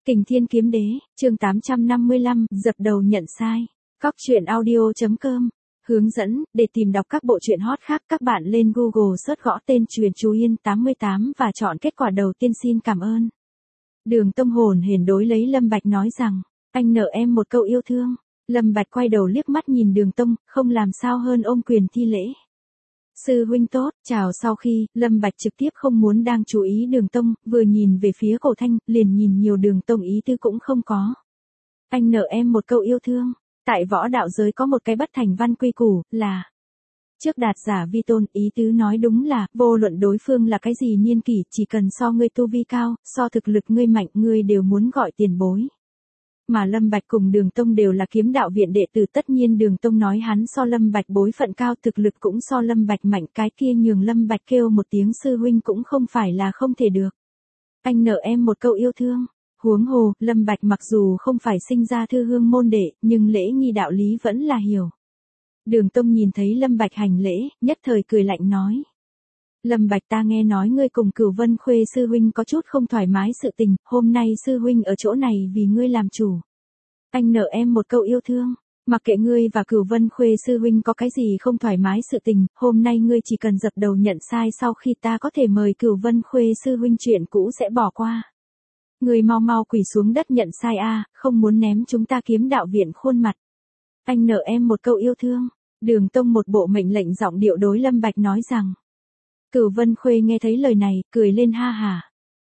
Kình Thiên Kiếm Đế, chương 855, dập đầu nhận sai. Cóc truyện audio.com. Hướng dẫn, để tìm đọc các bộ truyện hot khác các bạn lên Google search gõ tên Truyện Chú Yên 88 và chọn kết quả đầu tiên xin cảm ơn. Đường Tông hồn hển đối lấy Lâm Bạch nói rằng, anh nợ em một câu yêu thương. Lâm Bạch quay đầu liếc mắt nhìn Đường Tông, không làm sao hơn ôm quyền thi lễ. Sư huynh tốt, chào. Sau khi, Lâm Bạch trực tiếp không muốn đang chú ý Đường Tông, vừa nhìn về phía Cổ Thanh, liền nhìn nhiều Đường Tông ý tư cũng không có. Anh nợ em một câu yêu thương. Tại võ đạo giới có một cái bất thành văn quy củ, là trước đạt giả vi tôn, ý tứ nói đúng là, vô luận đối phương là cái gì niên kỷ, chỉ cần so ngươi tu vi cao, so thực lực ngươi mạnh, ngươi đều muốn gọi tiền bối. Mà Lâm Bạch cùng Đường Tông đều là kiếm đạo viện đệ tử, tất nhiên Đường Tông nói hắn so Lâm Bạch bối phận cao, thực lực cũng so Lâm Bạch mạnh, cái kia nhường Lâm Bạch kêu một tiếng sư huynh cũng không phải là không thể được. Anh nợ em một câu yêu thương. Huống hồ, Lâm Bạch mặc dù không phải sinh ra thư hương môn đệ, nhưng lễ nghi đạo lý vẫn là hiểu. Đường Tông nhìn thấy Lâm Bạch hành lễ, nhất thời cười lạnh nói. Lâm Bạch, ta nghe nói ngươi cùng Cửu Vân Khuê sư huynh có chút không thoải mái sự tình, hôm nay sư huynh ở chỗ này vì ngươi làm chủ. Anh nợ em một câu yêu thương. Mặc kệ ngươi và Cửu Vân Khuê sư huynh có cái gì không thoải mái sự tình, hôm nay ngươi chỉ cần dập đầu nhận sai, sau khi ta có thể mời Cửu Vân Khuê sư huynh chuyện cũ sẽ bỏ qua. Ngươi mau mau quỳ xuống đất nhận sai a, không muốn ném chúng ta kiếm đạo viện khuôn mặt. Anh nợ em một câu yêu thương. Đường Tông một bộ mệnh lệnh giọng điệu đối Lâm Bạch nói rằng. Cửu Vân Khuê nghe thấy lời này, cười lên ha ha.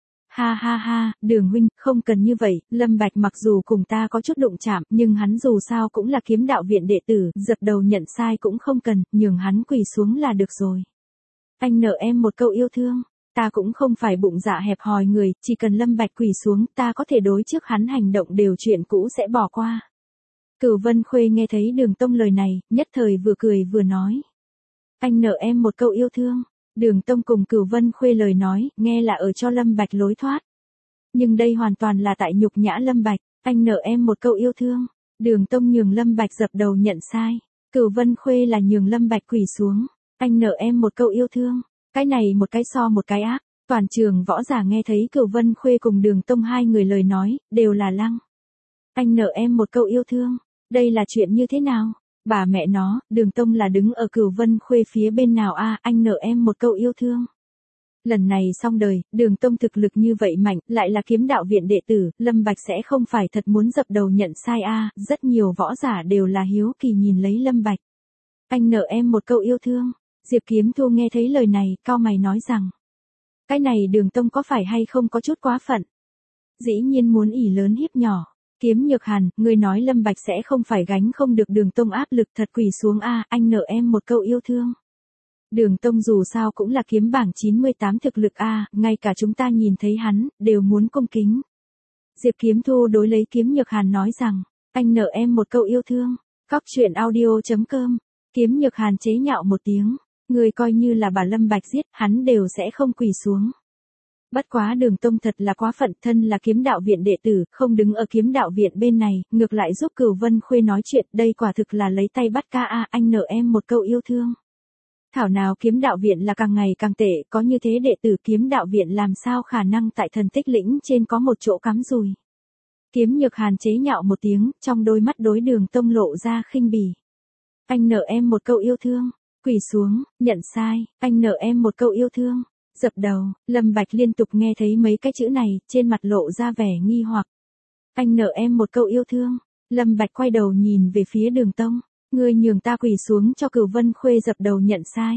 Ha ha ha, Đường huynh, không cần như vậy, Lâm Bạch mặc dù cùng ta có chút đụng chạm, nhưng hắn dù sao cũng là kiếm đạo viện đệ tử, dập đầu nhận sai cũng không cần, nhường hắn quỳ xuống là được rồi. Anh nợ em một câu yêu thương. Ta cũng không phải bụng dạ hẹp hòi người, chỉ cần Lâm Bạch quỳ xuống, ta có thể đối trước hắn hành động đều chuyện cũ sẽ bỏ qua. Cửu Vân Khuê nghe thấy Đường Tông lời này, nhất thời vừa cười vừa nói. Anh nợ em một câu yêu thương. Đường Tông cùng Cửu Vân Khuê lời nói, nghe là ở cho Lâm Bạch lối thoát. Nhưng đây hoàn toàn là tại nhục nhã Lâm Bạch, anh nợ em một câu yêu thương. Đường Tông nhường Lâm Bạch dập đầu nhận sai. Cửu Vân Khuê là nhường Lâm Bạch quỳ xuống. Anh nợ em một câu yêu thương. Cái này một cái so một cái ác. Toàn trường võ giả nghe thấy Cửu Vân Khuê cùng Đường Tông hai người lời nói, đều là lăng. Anh nợ em một câu yêu thương. Đây là chuyện như thế nào? Bà mẹ nó, Đường Tông là đứng ở Cửu Vân Khuê phía bên nào a? Anh nợ em một câu yêu thương. Lần này xong đời, Đường Tông thực lực như vậy mạnh, lại là kiếm đạo viện đệ tử, Lâm Bạch sẽ không phải thật muốn dập đầu nhận sai a? Rất nhiều võ giả đều là hiếu kỳ nhìn lấy Lâm Bạch. Anh nợ em một câu yêu thương. Diệp Kiếm Thu nghe thấy lời này, cau mày nói rằng. Cái này Đường Tông có phải hay không có chút quá phận? Dĩ nhiên muốn ỷ lớn hiếp nhỏ. Kiếm Nhược Hàn, ngươi nói Lâm Bạch sẽ không phải gánh không được Đường Tông áp lực, thật quỳ xuống a, anh nợ em một câu yêu thương. Đường Tông dù sao cũng là kiếm bảng 98 thực lực a, ngay cả chúng ta nhìn thấy hắn, đều muốn cung kính. Diệp Kiếm Thu đối lấy Kiếm Nhược Hàn nói rằng, anh nợ em một câu yêu thương. Cóc truyện audio.com. Kiếm Nhược Hàn chế nhạo một tiếng. Người coi như là bà Lâm Bạch giết, hắn đều sẽ không quỳ xuống. Bất quá Đường Tông thật là quá phận, thân là kiếm đạo viện đệ tử, không đứng ở kiếm đạo viện bên này, ngược lại giúp Cửu Vân Khuê nói chuyện, đây quả thực là lấy tay bắt cá a, anh nợ em một câu yêu thương. Thảo nào kiếm đạo viện là càng ngày càng tệ, có như thế đệ tử kiếm đạo viện làm sao khả năng tại thần tích lĩnh trên có một chỗ cắm rùi. Kiếm Nhược Hàn chế nhạo một tiếng, trong đôi mắt đối Đường Tông lộ ra khinh bỉ. Anh nợ em một câu yêu thương. Quỳ xuống, nhận sai, anh nợ em một câu yêu thương. Dập đầu, Lâm Bạch liên tục nghe thấy mấy cái chữ này, trên mặt lộ ra vẻ nghi hoặc. Anh nợ em một câu yêu thương. Lâm Bạch quay đầu nhìn về phía Đường Tông. Ngươi nhường ta quỳ xuống cho Cửu Vân Khuê dập đầu nhận sai.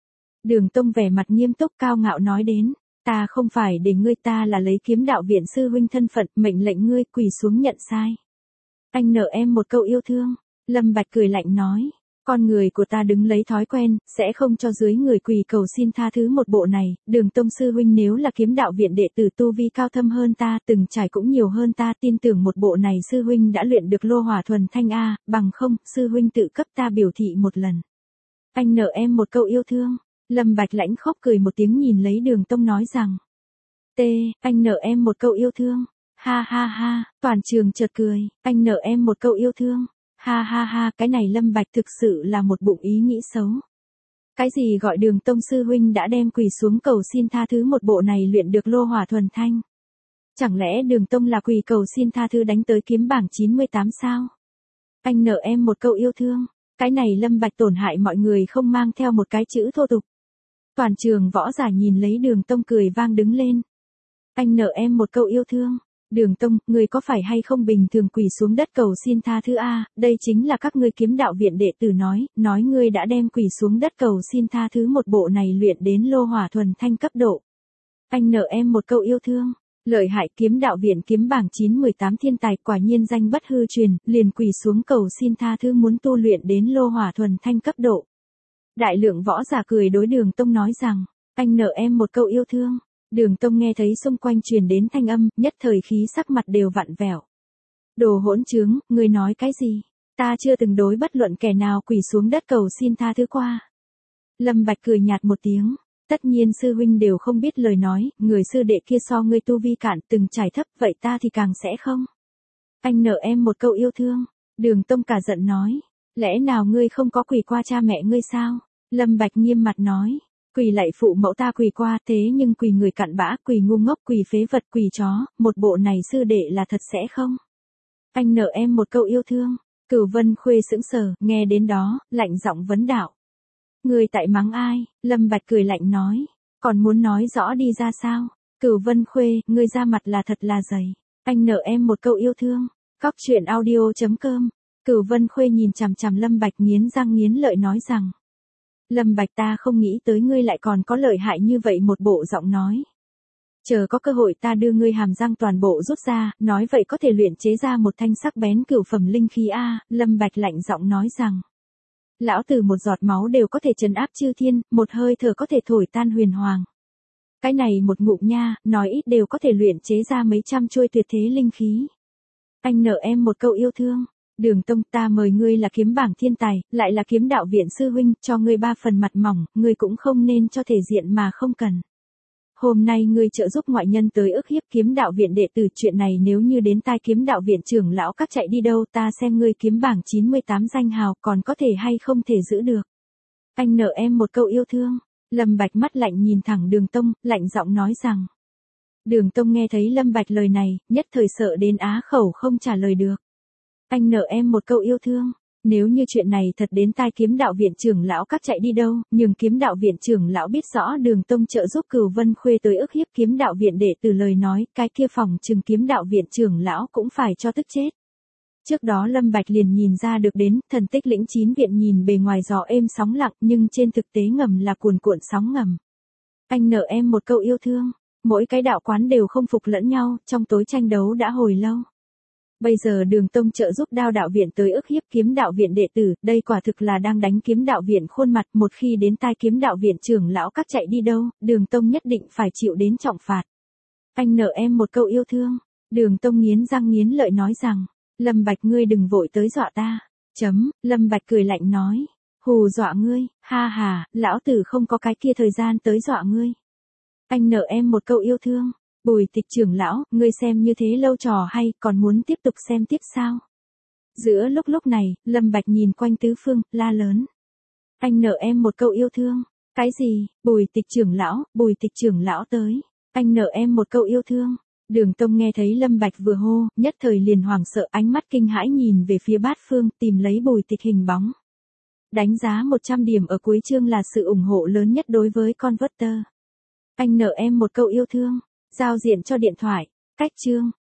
Đường Tông vẻ mặt nghiêm túc cao ngạo nói đến. Ta không phải để ngươi, ta là lấy kiếm đạo viện sư huynh thân phận, mệnh lệnh ngươi quỳ xuống nhận sai. Anh nợ em một câu yêu thương. Lâm Bạch cười lạnh nói. Con người của ta đứng lấy thói quen, sẽ không cho dưới người quỳ cầu xin tha thứ một bộ này. Đường Tông sư huynh nếu là kiếm đạo viện đệ tử tu vi cao thâm hơn ta, từng trải cũng nhiều hơn ta, tin tưởng một bộ này sư huynh đã luyện được lô hỏa thuần thanh a, bằng không, sư huynh tự cấp ta biểu thị một lần. Anh nợ em một câu yêu thương. Lâm Bạch lãnh khóc cười một tiếng nhìn lấy Đường Tông nói rằng. Anh nợ em một câu yêu thương. Ha ha ha, toàn trường chợt cười, anh nợ em một câu yêu thương. Ha ha ha, cái này Lâm Bạch thực sự là một bụng ý nghĩ xấu. Cái gì gọi Đường Tông sư huynh đã đem quỳ xuống cầu xin tha thứ một bộ này luyện được lô hỏa thuần thanh. Chẳng lẽ Đường Tông là quỳ cầu xin tha thứ đánh tới kiếm bảng 98 sao? Anh nợ em một câu yêu thương. Cái này Lâm Bạch tổn hại mọi người không mang theo một cái chữ thô tục. Toàn trường võ giả nhìn lấy Đường Tông cười vang đứng lên. Anh nợ em một câu yêu thương. Đường Tông, người có phải hay không bình thường quỳ xuống đất cầu xin tha thứ a? Đây chính là các ngươi kiếm đạo viện đệ tử nói ngươi đã đem quỳ xuống đất cầu xin tha thứ một bộ này luyện đến lô hỏa thuần thanh cấp độ. Anh nợ em một câu yêu thương. Lợi hại, kiếm đạo viện kiếm bảng 9-18 thiên tài quả nhiên danh bất hư truyền, liền quỳ xuống cầu xin tha thứ muốn tu luyện đến lô hỏa thuần thanh cấp độ. Đại lượng võ giả cười đối Đường Tông nói rằng, anh nợ em một câu yêu thương. Đường Tông nghe thấy xung quanh truyền đến thanh âm, nhất thời khí sắc mặt đều vặn vẹo. Đồ hỗn trướng, ngươi nói cái gì? Ta chưa từng đối bất luận kẻ nào quỳ xuống đất cầu xin tha thứ qua. Lâm Bạch cười nhạt một tiếng. Tất nhiên sư huynh đều không biết lời nói, người sư đệ kia so ngươi tu vi cạn từng trải thấp, vậy ta thì càng sẽ không. Anh nợ em một câu yêu thương. Đường Tông cả giận nói. Lẽ nào ngươi không có quỳ qua cha mẹ ngươi sao? Lâm Bạch nghiêm mặt nói. Quỳ lạy phụ mẫu ta quỳ qua, thế nhưng quỳ người cặn bã, quỳ ngu ngốc, quỳ phế vật, quỳ chó, một bộ này sư đệ là thật sẽ không? Anh nợ em một câu yêu thương. Cửu Vân Khuê sững sờ, nghe đến đó, lạnh giọng vấn đạo. Người tại mắng ai? Lâm Bạch cười lạnh nói. Còn muốn nói rõ đi ra sao? Cửu Vân Khuê, ngươi ra mặt là thật là dày. Anh nợ em một câu yêu thương. Cóc truyện audio.com. Cửu Vân Khuê nhìn chằm chằm Lâm Bạch nghiến răng nghiến lợi nói rằng. Lâm Bạch, ta không nghĩ tới ngươi lại còn có lợi hại như vậy một bộ giọng nói. Chờ có cơ hội ta đưa ngươi hàm răng toàn bộ rút ra, nói vậy có thể luyện chế ra một thanh sắc bén cửu phẩm linh khí a. Lâm Bạch lạnh giọng nói rằng. Lão tử một giọt máu đều có thể trấn áp chư thiên, một hơi thở có thể thổi tan huyền hoàng. Cái này một ngụm nha, nói ít đều có thể luyện chế ra mấy trăm chuôi tuyệt thế linh khí. Anh nợ em một câu yêu thương. Đường Tông, ta mời ngươi là kiếm bảng thiên tài, lại là kiếm đạo viện sư huynh, cho ngươi 3 phần mặt mỏng, ngươi cũng không nên cho thể diện mà không cần. Hôm nay ngươi trợ giúp ngoại nhân tới ức hiếp kiếm đạo viện đệ tử, chuyện này nếu như đến tai kiếm đạo viện trưởng lão các chạy đi đâu, ta xem ngươi kiếm bảng 98 danh hào còn có thể hay không thể giữ được. Anh nợ em một câu yêu thương. Lâm Bạch mắt lạnh nhìn thẳng Đường Tông, lạnh giọng nói rằng. Đường Tông nghe thấy Lâm Bạch lời này, nhất thời sợ đến á khẩu không trả lời được. Anh nợ em một câu yêu thương. Nếu như chuyện này thật đến tai kiếm đạo viện trưởng lão các chạy đi đâu, nhưng kiếm đạo viện trưởng lão biết rõ Đường Tông trợ giúp Cửu Vân Khuê tới ức hiếp kiếm đạo viện đệ tử lời nói, cái kia phòng trừng kiếm đạo viện trưởng lão cũng phải cho tức chết. Trước đó Lâm Bạch liền nhìn ra được đến, thần tích lĩnh 9 viện nhìn bề ngoài gió êm sóng lặng, nhưng trên thực tế ngầm là cuồn cuộn sóng ngầm. Anh nợ em một câu yêu thương. Mỗi cái đạo quán đều không phục lẫn nhau, trong tối tranh đấu đã hồi lâu. Bây giờ Đường Tông trợ giúp Đao đạo viện tới ức hiếp kiếm đạo viện đệ tử, đây quả thực là đang đánh kiếm đạo viện khuôn mặt, một khi đến tai kiếm đạo viện trưởng lão các chạy đi đâu, Đường Tông nhất định phải chịu đến trọng phạt. Anh nợ em một câu yêu thương. Đường Tông nghiến răng nghiến lợi nói rằng, Lâm Bạch ngươi đừng vội tới dọa ta. Lâm Bạch cười lạnh nói, hù dọa ngươi, ha ha, lão tử không có cái kia thời gian tới dọa ngươi. Anh nợ em một câu yêu thương. Bùi Tịch trưởng lão, ngươi xem như thế lâu trò hay, còn muốn tiếp tục xem tiếp sao? Giữa lúc này, Lâm Bạch nhìn quanh tứ phương, la lớn. Anh nợ em một câu yêu thương. Cái gì? Bùi Tịch trưởng lão tới. Anh nợ em một câu yêu thương. Đường Tông nghe thấy Lâm Bạch vừa hô, nhất thời liền hoảng sợ, ánh mắt kinh hãi nhìn về phía bát phương, tìm lấy Bùi Tịch hình bóng. Đánh giá 100 điểm ở cuối chương là sự ủng hộ lớn nhất đối với Converter. Anh nợ em một câu yêu thương. Giao diện cho điện thoại. Cách chương.